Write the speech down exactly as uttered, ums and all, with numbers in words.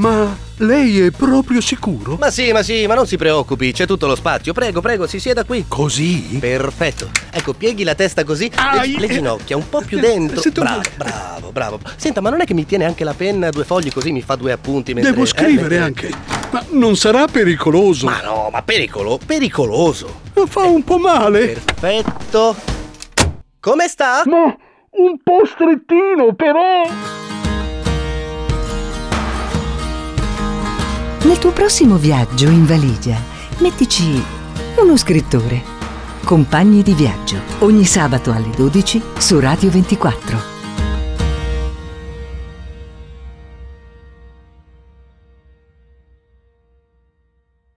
Ma lei è proprio sicuro? Ma sì, ma sì, ma non si preoccupi, c'è tutto lo spazio. Prego, prego, si sieda qui. Così? Perfetto. Ecco, pieghi la testa così, le, le ginocchia un po' più dentro. Bravo, bravo, bravo. Senta, ma non è che mi tiene anche la penna, due fogli, così mi fa due appunti mentre... Devo scrivere eh, anche. Ma non sarà pericoloso? Ma no, ma pericolo, pericoloso. Fa un po' male. Perfetto. Come sta? Ma un po' strettino, però... Nel tuo prossimo viaggio in valigia, mettici uno scrittore. Compagni di viaggio, ogni sabato alle dodici su Radio ventiquattro.